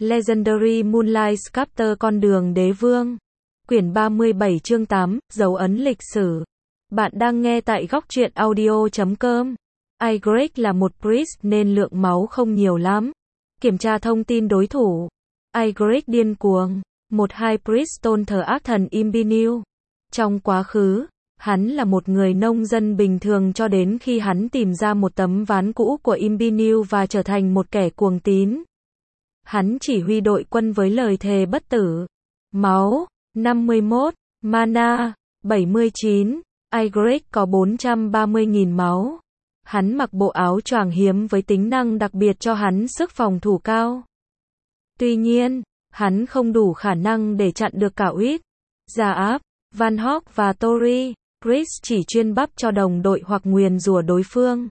Legendary Moonlight Sculptor con đường đế vương. Quyển 37 chương 8, dấu ấn lịch sử. Bạn đang nghe tại góc truyện audio.com. Ygritte là một priest nên lượng máu không nhiều lắm. Kiểm tra thông tin đối thủ. Ygritte điên cuồng. Một high priest tôn thờ ác thần Imbinew. Trong quá khứ, hắn là một người nông dân bình thường cho đến khi hắn tìm ra một tấm ván cũ của Imbinew và trở thành một kẻ cuồng tín. Hắn chỉ huy đội quân với lời thề bất tử. Máu 51, mana 79, Ygritte có 430.000 máu. Hắn mặc bộ áo choàng hiếm với tính năng đặc biệt cho hắn sức phòng thủ cao. Tuy nhiên, hắn không đủ khả năng để chặn được cả Uy, Zaap, Van Hawk và Tori. Priest chỉ chuyên bắp cho đồng đội hoặc nguyền rủa đối phương.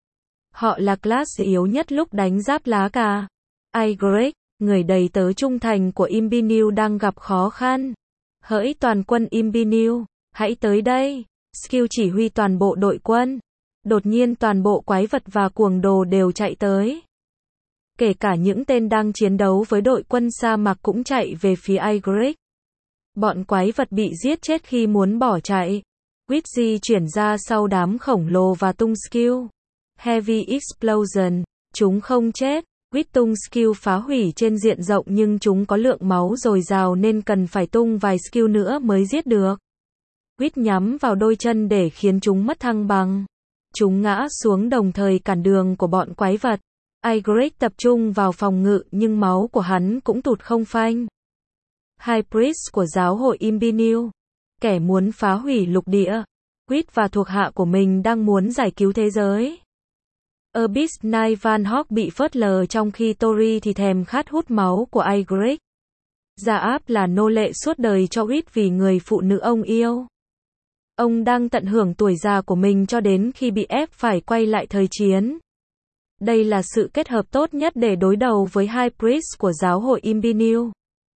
Họ là class yếu nhất lúc đánh giáp lá cà. Ygritte, người đầy tớ trung thành của Imbinew đang gặp khó khăn. Hỡi toàn quân Imbinew, hãy tới đây. Skill chỉ huy toàn bộ đội quân. Đột nhiên toàn bộ quái vật và cuồng đồ đều chạy tới. Kể cả những tên đang chiến đấu với đội quân sa mạc cũng chạy về phía Ygritte. Bọn quái vật bị giết chết khi muốn bỏ chạy. Witzy chuyển ra sau đám khổng lồ và tung skill. Heavy Explosion, chúng không chết. Wit tung skill phá hủy trên diện rộng nhưng chúng có lượng máu dồi dào nên cần phải tung vài skill nữa mới giết được. Wit nhắm vào đôi chân để khiến chúng mất thăng bằng. Chúng ngã xuống đồng thời cản đường của bọn quái vật. Ygritte tập trung vào phòng ngự nhưng máu của hắn cũng tụt không phanh. High Priest của giáo hội Imbinew, kẻ muốn phá hủy lục địa. Wit và thuộc hạ của mình đang muốn giải cứu thế giới. Abyss Knight Van Hawk bị phớt lờ trong khi Tori thì thèm khát hút máu của Ygritte. Zaap là nô lệ suốt đời cho Wit vì người phụ nữ ông yêu. Ông đang tận hưởng tuổi già của mình cho đến khi bị ép phải quay lại thời chiến. Đây là sự kết hợp tốt nhất để đối đầu với High Priest của giáo hội Imbinew.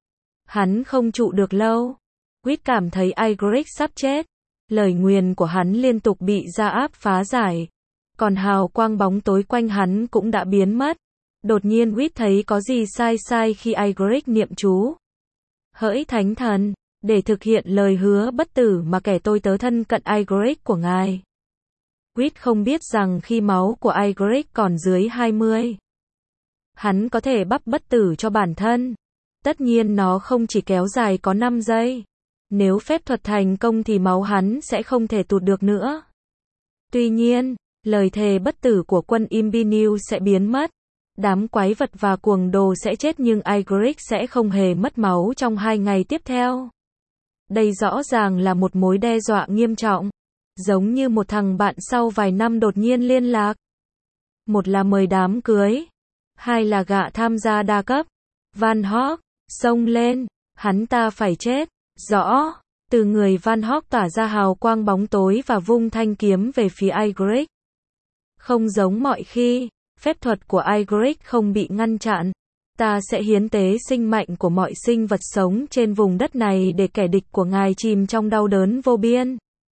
Hắn không trụ được lâu. Wit cảm thấy Ygritte sắp chết. Lời nguyền của hắn liên tục bị Zaap phá giải. Còn hào quang bóng tối quanh hắn cũng đã biến mất. Đột nhiên Wit thấy có gì sai khi Ygritte niệm chú. Hỡi thánh thần, để thực hiện lời hứa bất tử mà kẻ tôi tớ thân cận Ygritte của ngài. Wit không biết rằng khi máu của Ygritte còn dưới 20, hắn có thể bắp bất tử cho bản thân. Tất nhiên nó không chỉ kéo dài có 5 giây. Nếu phép thuật thành công thì máu hắn sẽ không thể tụt được nữa. Tuy nhiên, lời thề bất tử của quân Imbinew sẽ biến mất. Đám quái vật và cuồng đồ sẽ chết nhưng Ygritte sẽ không hề mất máu trong 2 ngày tiếp theo. Đây rõ ràng là một mối đe dọa nghiêm trọng. Giống như một thằng bạn sau vài năm đột nhiên liên lạc. Một là mời đám cưới. Hai là gạ tham gia đa cấp. Van Hawk, xông lên, hắn ta phải chết. Rõ, từ người Van Hawk tỏa ra hào quang bóng tối và vung thanh kiếm về phía Ygritte. Không giống mọi khi, phép thuật của Ygritte không bị ngăn chặn. Ta sẽ hiến tế sinh mệnh của mọi sinh vật sống trên vùng đất này để kẻ địch của ngài chìm trong đau đớn vô biên.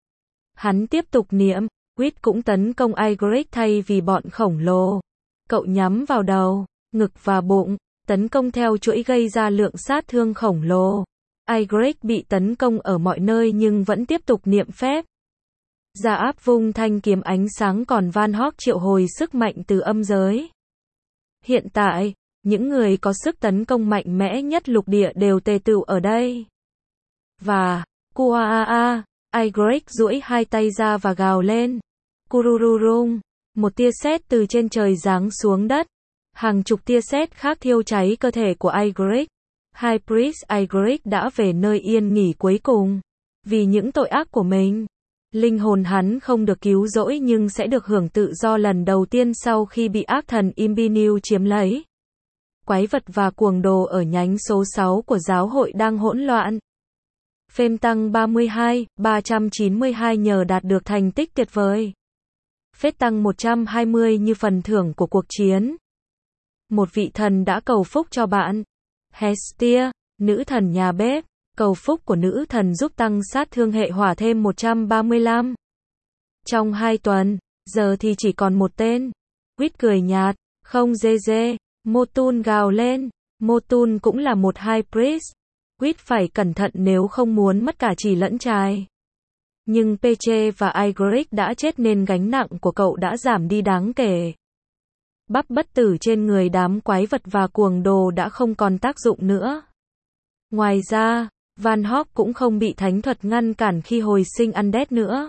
Hắn tiếp tục niệm, Wit cũng tấn công Ygritte thay vì bọn khổng lồ. Cậu nhắm vào đầu, ngực và bụng, tấn công theo chuỗi gây ra lượng sát thương khổng lồ. Ygritte bị tấn công ở mọi nơi nhưng vẫn tiếp tục niệm phép. Zaap vung thanh kiếm ánh sáng còn Van Hawk triệu hồi sức mạnh từ âm giới. Hiện tại, những người có sức tấn công mạnh mẽ nhất lục địa đều tề tựu ở đây. Và, Kuaa, Ygritte duỗi hai tay ra và gào lên. Kurururung, một tia sét từ trên trời giáng xuống đất. Hàng chục tia sét khác thiêu cháy cơ thể của Ygritte. High Priest Ygritte đã về nơi yên nghỉ cuối cùng. Vì những tội ác của mình, linh hồn hắn không được cứu rỗi nhưng sẽ được hưởng tự do lần đầu tiên sau khi bị ác thần Imbinew chiếm lấy. Quái vật và cuồng đồ ở nhánh số 6 của giáo hội đang hỗn loạn. Phêm tăng 32, 392 nhờ đạt được thành tích tuyệt vời. Phết tăng 120 như phần thưởng của cuộc chiến. Một vị thần đã cầu phúc cho bạn. Hestia, nữ thần nhà bếp, cầu phúc của nữ thần giúp tăng sát thương hệ hỏa thêm 135. Trong 2 tuần, giờ thì chỉ còn một tên. Wit cười nhạt, không dê dê, Motun gào lên, Motun cũng là một high priest. Quýt phải cẩn thận nếu không muốn mất cả chì lẫn trai. Nhưng Peche và Ygritte đã chết nên gánh nặng của cậu đã giảm đi đáng kể. Bắp bất tử trên người đám quái vật và cuồng đồ đã không còn tác dụng nữa. Ngoài ra, Van Hop cũng không bị thánh thuật ngăn cản khi hồi sinh Undead nữa.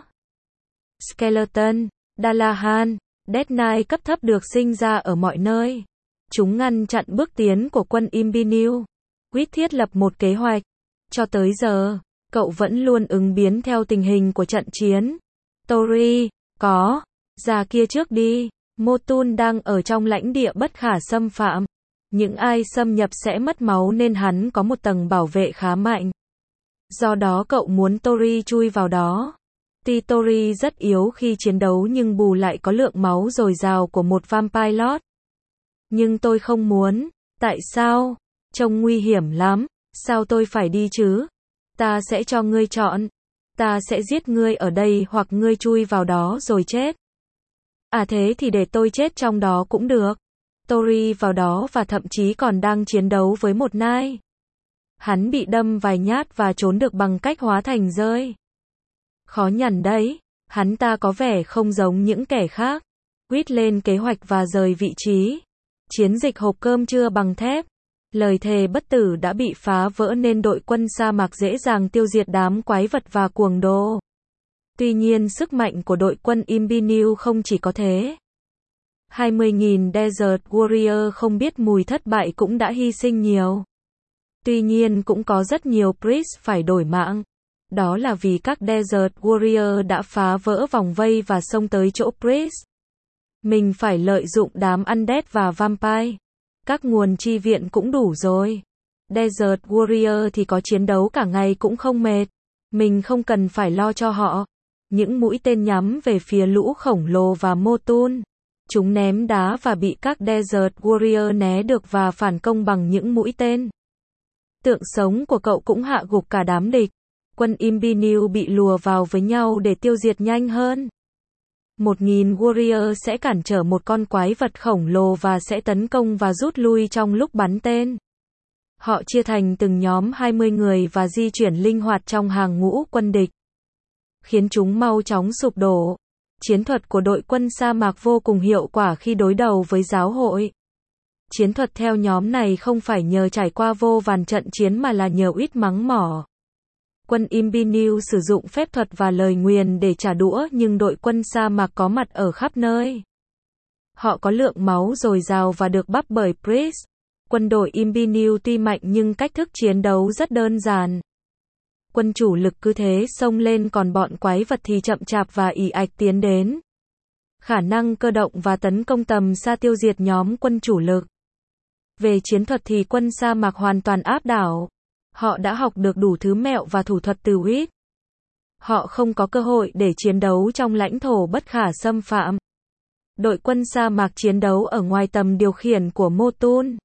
Skeleton, Dalahan, Death Knight cấp thấp được sinh ra ở mọi nơi. Chúng ngăn chặn bước tiến của quân Imbinew. Quýt thiết lập một kế hoạch. Cho tới giờ, cậu vẫn luôn ứng biến theo tình hình của trận chiến. Tori, có, ra kia trước đi. Motun đang ở trong lãnh địa bất khả xâm phạm. Những ai xâm nhập sẽ mất máu nên hắn có một tầng bảo vệ khá mạnh. Do đó cậu muốn Tori chui vào đó. Tuy Tori rất yếu khi chiến đấu nhưng bù lại có lượng máu dồi dào của một Vampire Lord. Nhưng tôi không muốn. Tại sao? Trông nguy hiểm lắm. Sao tôi phải đi chứ? Ta sẽ cho ngươi chọn. Ta sẽ giết ngươi ở đây hoặc ngươi chui vào đó rồi chết. À thế thì để tôi chết trong đó cũng được. Tori vào đó và thậm chí còn đang chiến đấu với một nai. Hắn bị đâm vài nhát và trốn được bằng cách hóa thành rơi. Khó nhằn đấy. Hắn ta có vẻ không giống những kẻ khác. Quýt lên kế hoạch và rời vị trí. Chiến dịch hộp cơm trưa bằng thép. Lời thề bất tử đã bị phá vỡ nên đội quân sa mạc dễ dàng tiêu diệt đám quái vật và cuồng đồ. Tuy nhiên sức mạnh của đội quân Imbinew không chỉ có thế. 20.000 Desert Warrior không biết mùi thất bại cũng đã hy sinh nhiều. Tuy nhiên cũng có rất nhiều priest phải đổi mạng. Đó là vì các Desert Warrior đã phá vỡ vòng vây và xông tới chỗ priest. Mình phải lợi dụng đám Undead và Vampire. Các nguồn chi viện cũng đủ rồi. Desert Warrior thì có chiến đấu cả ngày cũng không mệt. Mình không cần phải lo cho họ. Những mũi tên nhắm về phía lũ khổng lồ và Motun. Chúng ném đá và bị các Desert Warrior né được và phản công bằng những mũi tên. Tượng sống của cậu cũng hạ gục cả đám địch. Quân Imbinew bị lùa vào với nhau để tiêu diệt nhanh hơn. 1.000 Warrior sẽ cản trở một con quái vật khổng lồ và sẽ tấn công và rút lui trong lúc bắn tên. Họ chia thành từng nhóm 20 người và di chuyển linh hoạt trong hàng ngũ quân địch, khiến chúng mau chóng sụp đổ. Chiến thuật của đội quân sa mạc vô cùng hiệu quả khi đối đầu với giáo hội. Chiến thuật theo nhóm này không phải nhờ trải qua vô vàn trận chiến mà là nhờ ít mắng mỏ. Quân Imbinew sử dụng phép thuật và lời nguyền để trả đũa nhưng đội quân sa mạc có mặt ở khắp nơi. Họ có lượng máu dồi dào và được bắp bởi priest. Quân đội Imbinew tuy mạnh nhưng cách thức chiến đấu rất đơn giản. Quân chủ lực cứ thế xông lên còn bọn quái vật thì chậm chạp và ì ạch tiến đến. Khả năng cơ động và tấn công tầm xa tiêu diệt nhóm quân chủ lực. Về chiến thuật thì quân sa mạc hoàn toàn áp đảo. Họ đã học được đủ thứ mẹo và thủ thuật từ Quýt. Họ không có cơ hội để chiến đấu trong lãnh thổ bất khả xâm phạm. Đội quân sa mạc chiến đấu ở ngoài tầm điều khiển của Motun.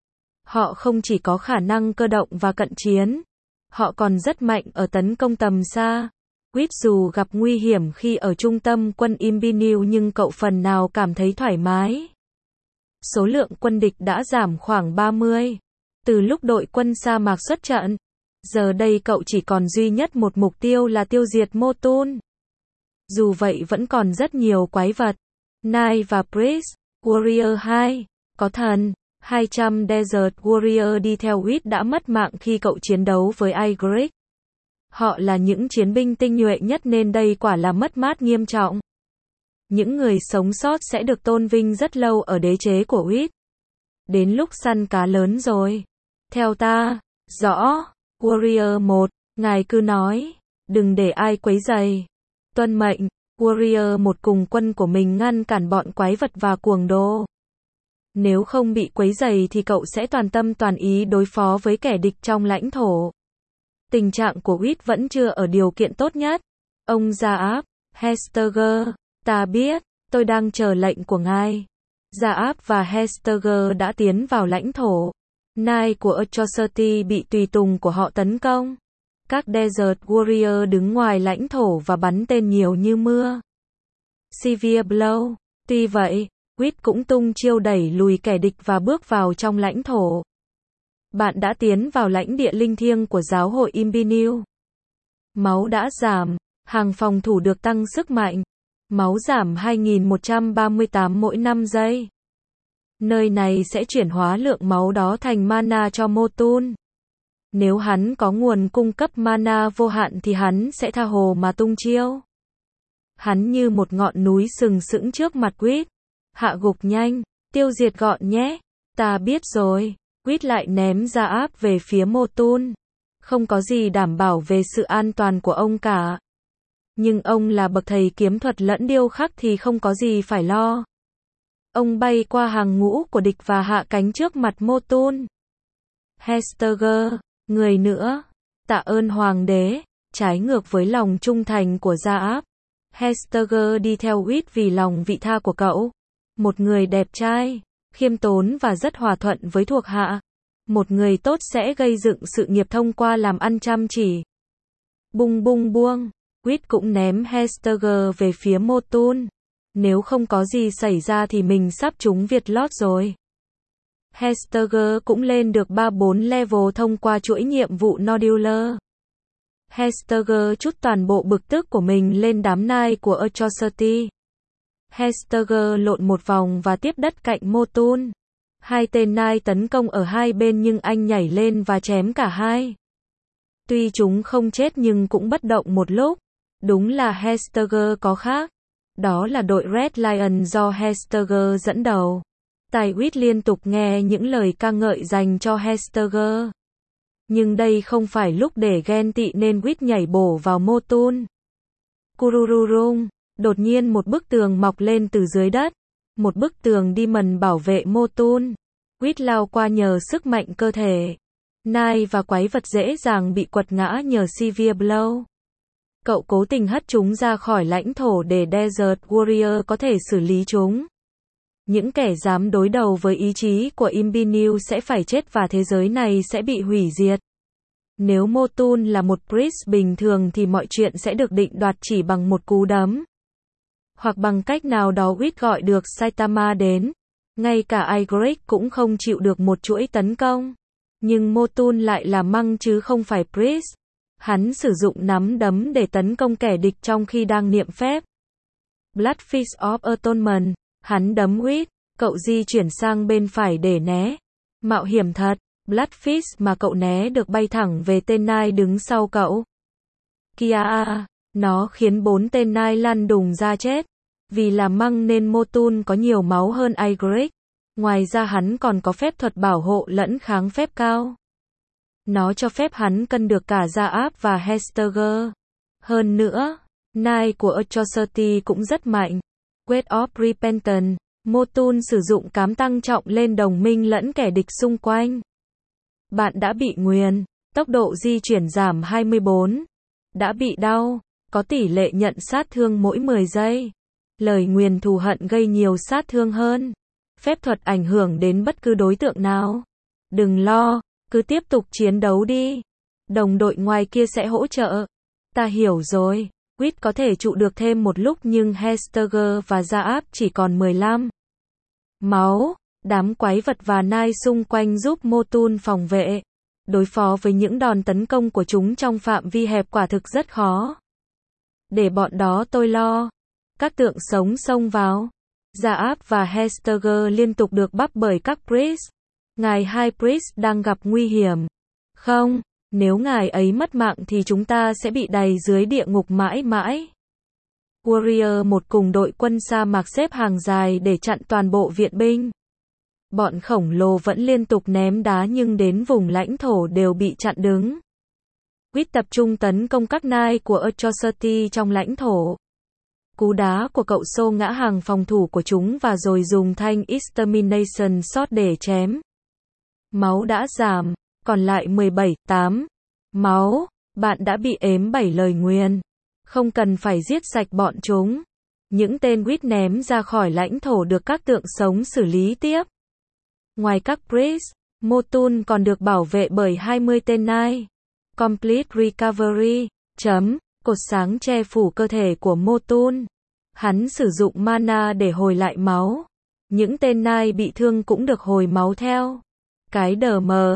Họ không chỉ có khả năng cơ động và cận chiến. Họ còn rất mạnh ở tấn công tầm xa. Quýt dù gặp nguy hiểm khi ở trung tâm quân Imbinew nhưng cậu phần nào cảm thấy thoải mái. Số lượng quân địch đã giảm khoảng 30. Từ lúc đội quân sa mạc xuất trận, giờ đây cậu chỉ còn duy nhất một mục tiêu là tiêu diệt Motun. Dù vậy vẫn còn rất nhiều quái vật. Knight và Priest, Warrior 2, có thần, 200 Desert Warrior đi theo Quýt đã mất mạng khi cậu chiến đấu với Ygritte. Họ là những chiến binh tinh nhuệ nhất nên đây quả là mất mát nghiêm trọng. Những người sống sót sẽ được tôn vinh rất lâu ở đế chế của Quýt. Đến lúc săn cá lớn rồi. Theo ta, rõ. Warrior 1, ngài cứ nói, đừng để ai quấy rầy. Tuân mệnh. Warrior 1 cùng quân của mình ngăn cản bọn quái vật và cuồng đồ. Nếu không bị quấy rầy thì cậu sẽ toàn tâm toàn ý đối phó với kẻ địch trong lãnh thổ. Tình trạng của Quýt vẫn chưa ở điều kiện tốt nhất. Ông Zaap, Hesteger, ta biết, tôi đang chờ lệnh của ngài. Zaap và Hesteger đã tiến vào lãnh thổ. Knight của Atrocity bị tùy tùng của họ tấn công. Các Desert Warrior đứng ngoài lãnh thổ và bắn tên nhiều như mưa. Severe Blow. Tuy vậy, Quýt cũng tung chiêu đẩy lùi kẻ địch và bước vào trong lãnh thổ. Bạn đã tiến vào lãnh địa linh thiêng của giáo hội Imperial. Máu đã giảm. Hàng phòng thủ được tăng sức mạnh. Máu giảm 2138 mỗi 5 giây. Nơi này sẽ chuyển hóa lượng máu đó thành mana cho Motun. Nếu hắn có nguồn cung cấp mana vô hạn thì hắn sẽ tha hồ mà tung chiêu. Hắn như một ngọn núi sừng sững trước mặt Quýt. Hạ gục nhanh, tiêu diệt gọn nhé. Ta biết rồi. Quýt lại ném ra áp về phía Motun. Không có gì đảm bảo về sự an toàn của ông cả. Nhưng ông là bậc thầy kiếm thuật lẫn điêu khắc thì không có gì phải lo. Ông bay qua hàng ngũ của địch và hạ cánh trước mặt Motun. Hestager, người nữa. Tạ ơn hoàng đế. Trái ngược với lòng trung thành của Gia Áp, Hestager đi theo Quýt vì lòng vị tha của cậu. Một người đẹp trai, khiêm tốn và rất hòa thuận với thuộc hạ. Một người tốt sẽ gây dựng sự nghiệp thông qua làm ăn chăm chỉ. Bung bung buông. Quýt cũng ném Hestager về phía Motun. Nếu không có gì xảy ra thì mình sắp trúng Việt lót rồi. Hestager cũng lên được 3-4 level thông qua chuỗi nhiệm vụ Nodular. Hestager trút toàn bộ bực tức của mình lên đám nai của Atrocity. Hestager lộn một vòng và tiếp đất cạnh Motun. Hai tên nai tấn công ở hai bên nhưng anh nhảy lên và chém cả hai. Tuy chúng không chết nhưng cũng bất động một lúc. Đúng là Hestager có khác. Đó là đội Red Lion do Hestager dẫn đầu. Tai Quýt liên tục nghe những lời ca ngợi dành cho Hestager. Nhưng đây không phải lúc để ghen tị nên Quýt nhảy bổ vào Motun. Kurururung, đột nhiên một bức tường mọc lên từ dưới đất. Một bức tường Demon bảo vệ Motun. Quýt lao qua nhờ sức mạnh cơ thể. Nai và quái vật dễ dàng bị quật ngã nhờ Severe Blow. Cậu cố tình hất chúng ra khỏi lãnh thổ để Desert Warrior có thể xử lý chúng. Những kẻ dám đối đầu với ý chí của Imperial sẽ phải chết và thế giới này sẽ bị hủy diệt. Nếu Motun là một priest bình thường thì mọi chuyện sẽ được định đoạt chỉ bằng một cú đấm. Hoặc bằng cách nào đó Quýt gọi được Saitama đến. Ngay cả Igrik cũng không chịu được một chuỗi tấn công. Nhưng Motun lại là Monk chứ không phải priest. Hắn sử dụng nắm đấm để tấn công kẻ địch trong khi đang niệm phép. Bloodfist of Atonement. Hắn đấm Quýt. Cậu di chuyển sang bên phải để né. Mạo hiểm thật. Bloodfist mà cậu né được bay thẳng về tên nai đứng sau cậu. Kia, nó khiến 4 tên nai lăn đùng ra chết. Vì là Monk nên Motun có nhiều máu hơn Igrik. Ngoài ra hắn còn có phép thuật bảo hộ lẫn kháng phép cao. Nó cho phép hắn cân được cả Gia Áp và Hestager. Hơn nữa, nai của Atrocity cũng rất mạnh. Weight of Repentance. Motun sử dụng cám tăng trọng lên đồng minh lẫn kẻ địch xung quanh. Bạn đã bị nguyền. Tốc độ di chuyển giảm 24. Đã bị đau. Có tỷ lệ nhận sát thương mỗi 10 giây. Lời nguyền thù hận gây nhiều sát thương hơn. Phép thuật ảnh hưởng đến bất cứ đối tượng nào. Đừng lo, cứ tiếp tục chiến đấu đi. Đồng đội ngoài kia sẽ hỗ trợ. Ta hiểu rồi. Quýt có thể trụ được thêm một lúc nhưng Hestager và Gia Áp chỉ còn 15 máu. Đám quái vật và nai xung quanh giúp Motun phòng vệ. Đối phó với những đòn tấn công của chúng trong phạm vi hẹp quả thực rất khó. Để bọn đó tôi lo. Các tượng sống xông vào. Gia Áp và Hestager liên tục được bắp bởi các priest. Ngài High Priest đang gặp nguy hiểm. Không, nếu ngài ấy mất mạng thì chúng ta sẽ bị đày dưới địa ngục mãi mãi. Warrior một cùng đội quân sa mạc xếp hàng dài để chặn toàn bộ viện binh. Bọn khổng lồ vẫn liên tục ném đá nhưng đến vùng lãnh thổ đều bị chặn đứng. Quýt tập trung tấn công các nai của Atrocity trong lãnh thổ. Cú đá của cậu xô ngã hàng phòng thủ của chúng và rồi dùng thanh Extermination Shot để chém. Máu đã giảm, còn lại 17,8 máu. Bạn đã bị ếm 7 lời nguyền. Không cần phải giết sạch bọn chúng. Những tên Quýt ném ra khỏi lãnh thổ được các tượng sống xử lý tiếp. Ngoài các priest, Motun còn được bảo vệ bởi 20 tên nai. Complete Recovery. Cột sáng che phủ cơ thể của Motun. Hắn sử dụng mana để hồi lại máu. Những tên nai bị thương cũng được hồi máu theo. Cái đờ mờ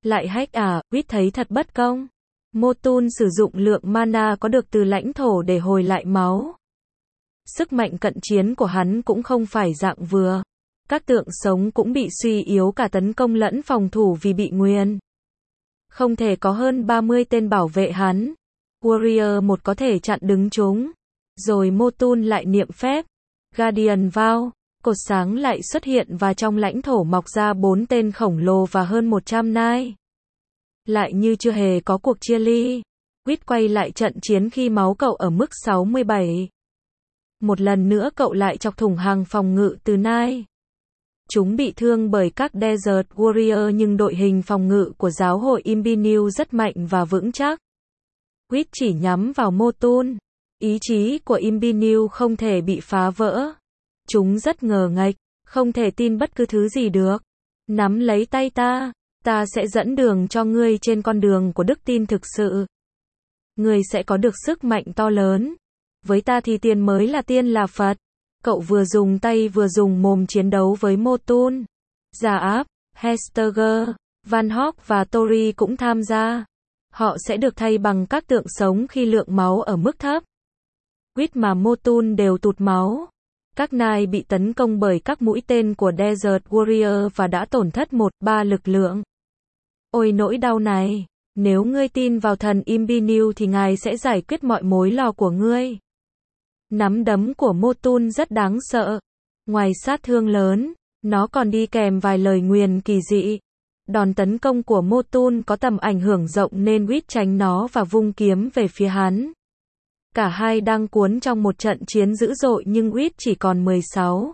Lại hack à, Quýt thấy thật bất công. Motun sử dụng lượng mana có được từ lãnh thổ để hồi lại máu. Sức mạnh cận chiến của hắn cũng không phải dạng vừa. Các tượng sống cũng bị suy yếu cả tấn công lẫn phòng thủ vì bị nguyền. Không thể có hơn 30 tên bảo vệ hắn. Warrior 1 có thể chặn đứng chúng. Rồi Motun lại niệm phép. Guardian vào. Cột sáng lại xuất hiện và trong lãnh thổ mọc ra 4 tên khổng lồ và hơn 100 nai. Lại như chưa hề có cuộc chia ly. Quýt quay lại trận chiến khi máu cậu ở mức 67. Một lần nữa cậu lại chọc thủng hàng phòng ngự từ nai. Chúng bị thương bởi các Desert Warrior nhưng đội hình phòng ngự của giáo hội Imbinew rất mạnh và vững chắc. Quýt chỉ nhắm vào Motun. Ý chí của Imbinew không thể bị phá vỡ. Chúng rất ngờ nghệch, không thể tin bất cứ thứ gì được. Nắm lấy tay ta, ta sẽ dẫn đường cho ngươi trên con đường của đức tin thực sự. Ngươi sẽ có được sức mạnh to lớn. Với ta thì tiên mới là tiên là Phật. Cậu vừa dùng tay vừa dùng mồm chiến đấu với Motun. Zaap, Hesteger, Van Hok và Tori cũng tham gia. Họ sẽ được thay bằng các tượng sống khi lượng máu ở mức thấp. Quýt mà Motun đều tụt máu. Các nai bị tấn công bởi các mũi tên của Desert Warrior và đã tổn thất 1/3 lực lượng. Ôi nỗi đau này, nếu ngươi tin vào thần Imbinew thì ngài sẽ giải quyết mọi mối lo của ngươi. Nắm đấm của Motun rất đáng sợ. Ngoài sát thương lớn, nó còn đi kèm vài lời nguyền kỳ dị. Đòn tấn công của Motun có tầm ảnh hưởng rộng nên Quýt tránh nó và vung kiếm về phía hắn. Cả hai đang cuốn trong một trận chiến dữ dội nhưng Quýt chỉ còn 16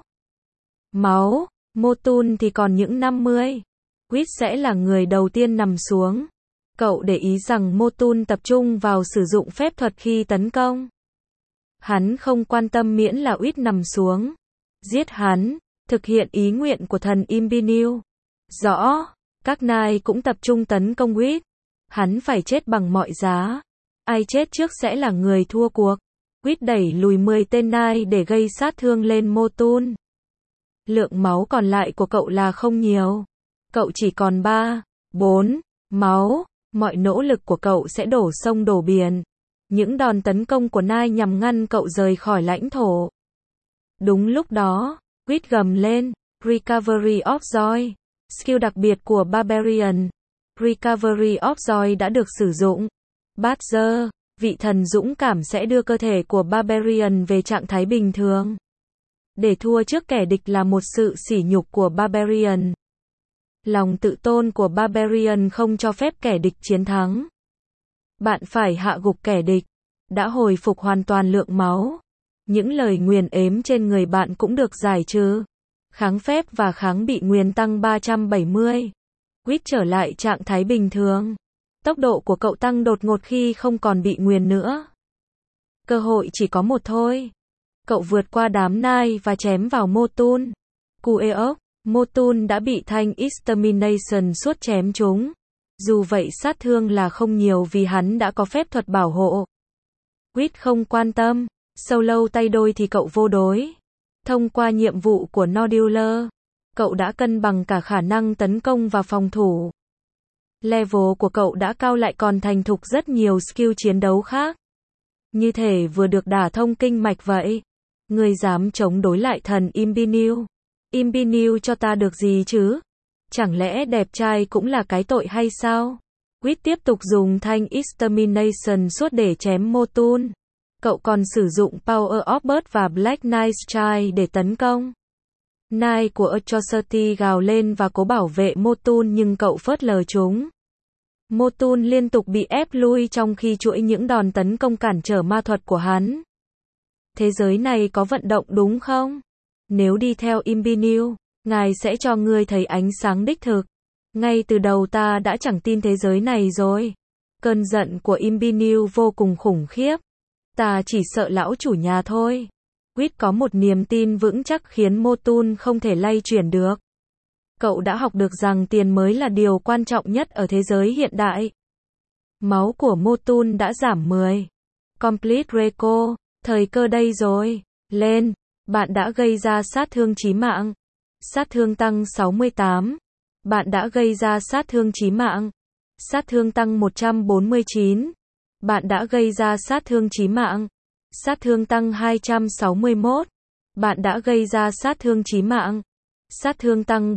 máu, Motun thì còn những 50. Quýt sẽ là người đầu tiên nằm xuống. Cậu để ý rằng Motun tập trung vào sử dụng phép thuật khi tấn công. Hắn không quan tâm miễn là Quýt nằm xuống. Giết hắn, thực hiện ý nguyện của thần Imbinew. Rõ, các nai cũng tập trung tấn công Quýt. Hắn phải chết bằng mọi giá. Ai chết trước sẽ là người thua cuộc. Quýt đẩy lùi 10 tên nai để gây sát thương lên Motun. Lượng máu còn lại của cậu là không nhiều. Cậu chỉ còn 3, 4 máu. Mọi nỗ lực của cậu sẽ đổ sông đổ biển. Những đòn tấn công của nai nhằm ngăn cậu rời khỏi lãnh thổ. Đúng lúc đó, Quýt gầm lên, Recovery of Joy. Skill đặc biệt của Barbarian. Recovery of Joy đã được sử dụng. Badger, vị thần dũng cảm sẽ đưa cơ thể của Barbarian về trạng thái bình thường. Để thua trước kẻ địch là một sự sỉ nhục của Barbarian. Lòng tự tôn của Barbarian không cho phép kẻ địch chiến thắng. Bạn phải hạ gục kẻ địch. Đã hồi phục hoàn toàn lượng máu. Những lời nguyền ếm trên người bạn cũng được giải trừ. Kháng phép và kháng bị nguyền tăng 370. Quýt trở lại trạng thái bình thường. Tốc độ của cậu tăng đột ngột khi không còn bị nguyền nữa. Cơ hội chỉ có một thôi. Cậu vượt qua đám nai và chém vào Motun. Kueok, Motun đã bị thanh Extermination suốt chém chúng. Dù vậy sát thương là không nhiều vì hắn đã có phép thuật bảo hộ. Quýt không quan tâm. Solo tay đôi thì cậu vô đối. Thông qua nhiệm vụ của Nodular, cậu đã cân bằng cả khả năng tấn công và phòng thủ. Level của cậu đã cao lại còn thành thục rất nhiều skill chiến đấu khác. Như thể vừa được đả thông kinh mạch vậy. Ngươi dám chống đối lại thần Imbinew. Imbinew cho ta được gì chứ? Chẳng lẽ đẹp trai cũng là cái tội hay sao? Quýt tiếp tục dùng thanh Extermination suốt để chém Motun. Cậu còn sử dụng Power of Bird và Black Knight Strike để tấn công. Knight của Atrocity gào lên và cố bảo vệ Motun nhưng cậu phớt lờ chúng. Motun liên tục bị ép lui trong khi chuỗi những đòn tấn công cản trở ma thuật của hắn. Thế giới này có vận động đúng không? Nếu đi theo Imbinew, ngài sẽ cho ngươi thấy ánh sáng đích thực. Ngay từ đầu ta đã chẳng tin thế giới này rồi. Cơn giận của Imbinew vô cùng khủng khiếp. Ta chỉ sợ lão chủ nhà thôi. Quýt có một niềm tin vững chắc khiến Motun không thể lay chuyển được. Cậu đã học được rằng tiền mới là điều quan trọng nhất ở thế giới hiện đại. Máu của Motun đã giảm 10. Complete Reco, thời cơ đây rồi. Lên, bạn đã gây ra sát thương chí mạng. Sát thương tăng 68. Bạn đã gây ra sát thương chí mạng. Sát thương tăng 149. Bạn đã gây ra sát thương chí mạng. Sát thương tăng 261. Bạn đã gây ra sát thương chí mạng. Sát thương tăng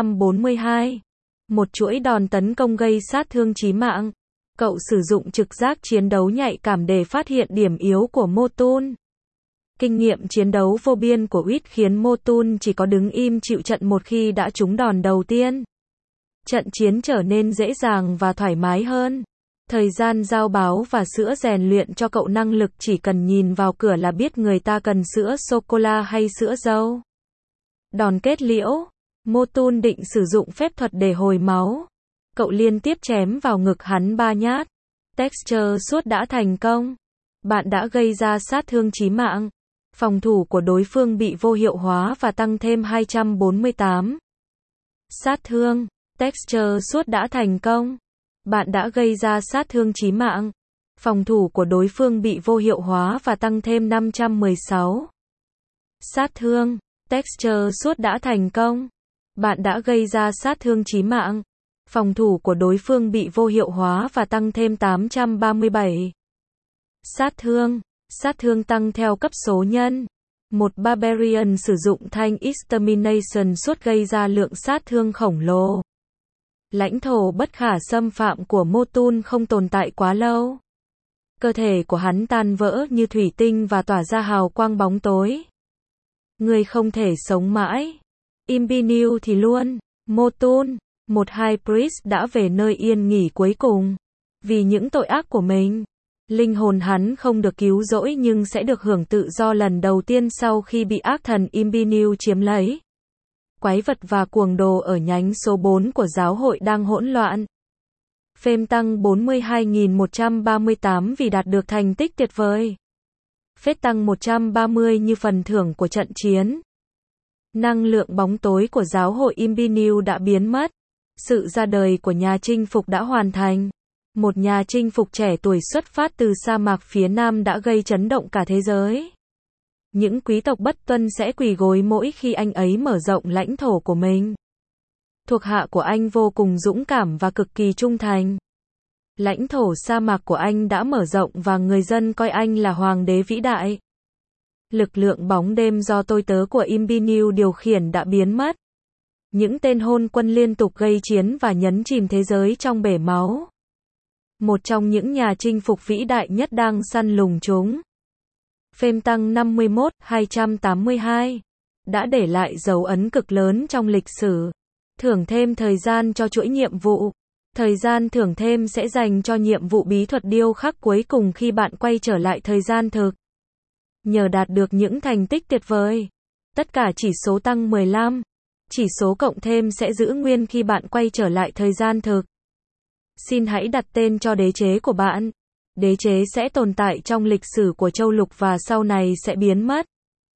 442. Một chuỗi đòn tấn công gây sát thương chí mạng. Cậu sử dụng trực giác chiến đấu nhạy cảm để phát hiện điểm yếu của Motun. Kinh nghiệm chiến đấu vô biên của Wit khiến Motun chỉ có đứng im chịu trận một khi đã trúng đòn đầu tiên. Trận chiến trở nên dễ dàng và thoải mái hơn. Thời gian giao báo và sữa rèn luyện cho cậu năng lực chỉ cần nhìn vào cửa là biết người ta cần sữa sô-cô-la hay sữa dâu. Đòn kết liễu. Motun định sử dụng phép thuật để hồi máu. Cậu liên tiếp chém vào ngực hắn 3 nhát. Texture suốt đã thành công. Bạn đã gây ra sát thương chí mạng. Phòng thủ của đối phương bị vô hiệu hóa và tăng thêm 248. Sát thương. Texture suốt đã thành công. Bạn đã gây ra sát thương chí mạng. Phòng thủ của đối phương bị vô hiệu hóa và tăng thêm 516. Sát thương. Texture suốt đã thành công. Bạn đã gây ra sát thương chí mạng. Phòng thủ của đối phương bị vô hiệu hóa và tăng thêm 837. Sát thương. Sát thương tăng theo cấp số nhân. Một Barbarian sử dụng thanh Extermination suốt gây ra lượng sát thương khổng lồ. Lãnh thổ bất khả xâm phạm của Motun không tồn tại quá lâu. Cơ thể của hắn tan vỡ như thủy tinh và tỏa ra hào quang bóng tối. Người không thể sống mãi. Imbiniu thì luôn. Motun, một High Priest đã về nơi yên nghỉ cuối cùng. Vì những tội ác của mình, linh hồn hắn không được cứu rỗi nhưng sẽ được hưởng tự do lần đầu tiên sau khi bị ác thần Imbiniu chiếm lấy. Quái vật và cuồng đồ ở nhánh số 4 của giáo hội đang hỗn loạn. Phêm tăng 42.138 vì đạt được thành tích tuyệt vời. Phết tăng 130 như phần thưởng của trận chiến. Năng lượng bóng tối của giáo hội Imbiniu đã biến mất. Sự ra đời của nhà chinh phục đã hoàn thành. Một nhà chinh phục trẻ tuổi xuất phát từ sa mạc phía nam đã gây chấn động cả thế giới. Những quý tộc bất tuân sẽ quỳ gối mỗi khi anh ấy mở rộng lãnh thổ của mình. Thuộc hạ của anh vô cùng dũng cảm và cực kỳ trung thành. Lãnh thổ sa mạc của anh đã mở rộng và người dân coi anh là hoàng đế vĩ đại. Lực lượng bóng đêm do tôi tớ của Imbiniu điều khiển đã biến mất. Những tên hôn quân liên tục gây chiến và nhấn chìm thế giới trong bể máu. Một trong những nhà chinh phục vĩ đại nhất đang săn lùng chúng. Phêm tăng 51.282. Đã để lại dấu ấn cực lớn trong lịch sử. Thưởng thêm thời gian cho chuỗi nhiệm vụ. Thời gian thưởng thêm sẽ dành cho nhiệm vụ bí thuật điêu khắc cuối cùng khi bạn quay trở lại thời gian thực. Nhờ đạt được những thành tích tuyệt vời, tất cả chỉ số tăng 15. Chỉ số cộng thêm sẽ giữ nguyên khi bạn quay trở lại thời gian thực. Xin hãy đặt tên cho đế chế của bạn. Đế chế sẽ tồn tại trong lịch sử của châu lục và sau này sẽ biến mất.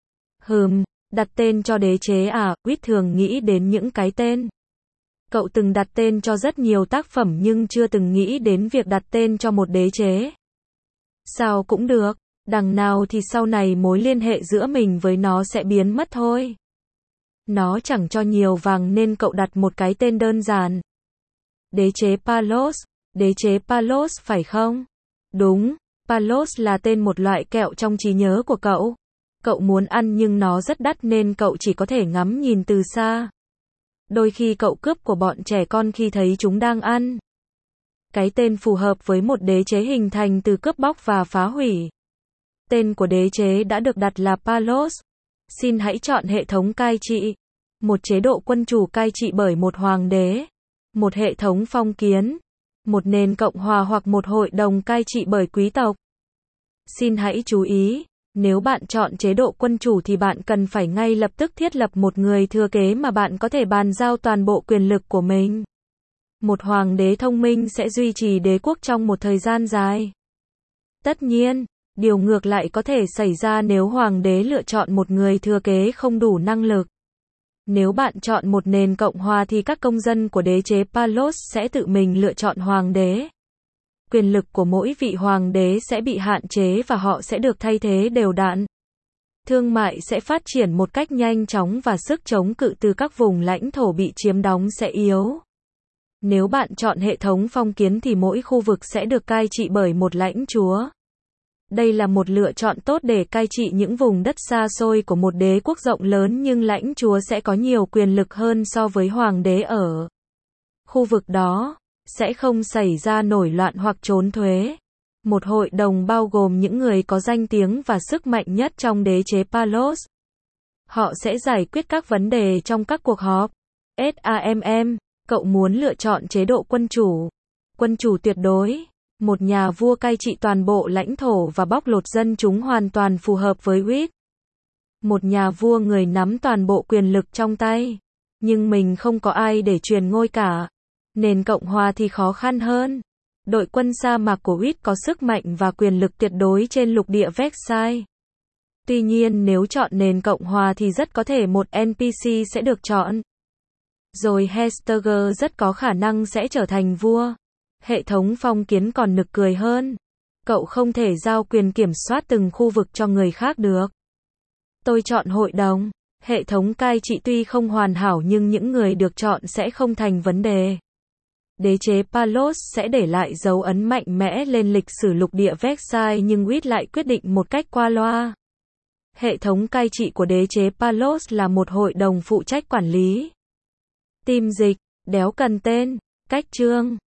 Đặt tên cho đế chế à? Wit thường nghĩ đến những cái tên. Cậu từng đặt tên cho rất nhiều tác phẩm nhưng chưa từng nghĩ đến việc đặt tên cho một đế chế. Sao cũng được, đằng nào thì sau này mối liên hệ giữa mình với nó sẽ biến mất thôi. Nó chẳng cho nhiều vàng nên cậu đặt một cái tên đơn giản. Đế chế Palos. Đế chế Palos phải không? Đúng, Palos là tên một loại kẹo trong trí nhớ của cậu. Cậu muốn ăn nhưng nó rất đắt nên cậu chỉ có thể ngắm nhìn từ xa. Đôi khi cậu cướp của bọn trẻ con khi thấy chúng đang ăn. Cái tên phù hợp với một đế chế hình thành từ cướp bóc và phá hủy. Tên của đế chế đã được đặt là Palos. Xin hãy chọn hệ thống cai trị. Một chế độ quân chủ cai trị bởi một hoàng đế. Một hệ thống phong kiến. Một nền cộng hòa hoặc một hội đồng cai trị bởi quý tộc. Xin hãy chú ý, nếu bạn chọn chế độ quân chủ thì bạn cần phải ngay lập tức thiết lập một người thừa kế mà bạn có thể bàn giao toàn bộ quyền lực của mình. Một hoàng đế thông minh sẽ duy trì đế quốc trong một thời gian dài. Tất nhiên, điều ngược lại có thể xảy ra nếu hoàng đế lựa chọn một người thừa kế không đủ năng lực. Nếu bạn chọn một nền cộng hòa thì các công dân của đế chế Palos sẽ tự mình lựa chọn hoàng đế. Quyền lực của mỗi vị hoàng đế sẽ bị hạn chế và họ sẽ được thay thế đều đặn. Thương mại sẽ phát triển một cách nhanh chóng và sức chống cự từ các vùng lãnh thổ bị chiếm đóng sẽ yếu. Nếu bạn chọn hệ thống phong kiến thì mỗi khu vực sẽ được cai trị bởi một lãnh chúa. Đây là một lựa chọn tốt để cai trị những vùng đất xa xôi của một đế quốc rộng lớn, nhưng lãnh chúa sẽ có nhiều quyền lực hơn so với hoàng đế ở khu vực đó, sẽ không xảy ra nổi loạn hoặc trốn thuế. Một hội đồng bao gồm những người có danh tiếng và sức mạnh nhất trong đế chế Palos. Họ sẽ giải quyết các vấn đề trong các cuộc họp. SAMM, cậu muốn lựa chọn chế độ quân chủ. Quân chủ tuyệt đối. Một nhà vua cai trị toàn bộ lãnh thổ và bóc lột dân chúng hoàn toàn phù hợp với Whit. Một nhà vua người nắm toàn bộ quyền lực trong tay. Nhưng mình không có ai để truyền ngôi cả. Nền Cộng hòa thì khó khăn hơn. Đội quân sa mạc của Whit có sức mạnh và quyền lực tuyệt đối trên lục địa Versailles. Tuy nhiên nếu chọn nền Cộng hòa thì rất có thể một NPC sẽ được chọn. Rồi Hesteger rất có khả năng sẽ trở thành vua. Hệ thống phong kiến còn nực cười hơn. Cậu không thể giao quyền kiểm soát từng khu vực cho người khác được. Tôi chọn hội đồng. Hệ thống cai trị tuy không hoàn hảo nhưng những người được chọn sẽ không thành vấn đề. Đế chế Palos sẽ để lại dấu ấn mạnh mẽ lên lịch sử lục địa Versailles, nhưng Whit lại quyết định một cách qua loa. Hệ thống cai trị của đế chế Palos là một hội đồng phụ trách quản lý. Team dịch, đéo cần tên, cách chương.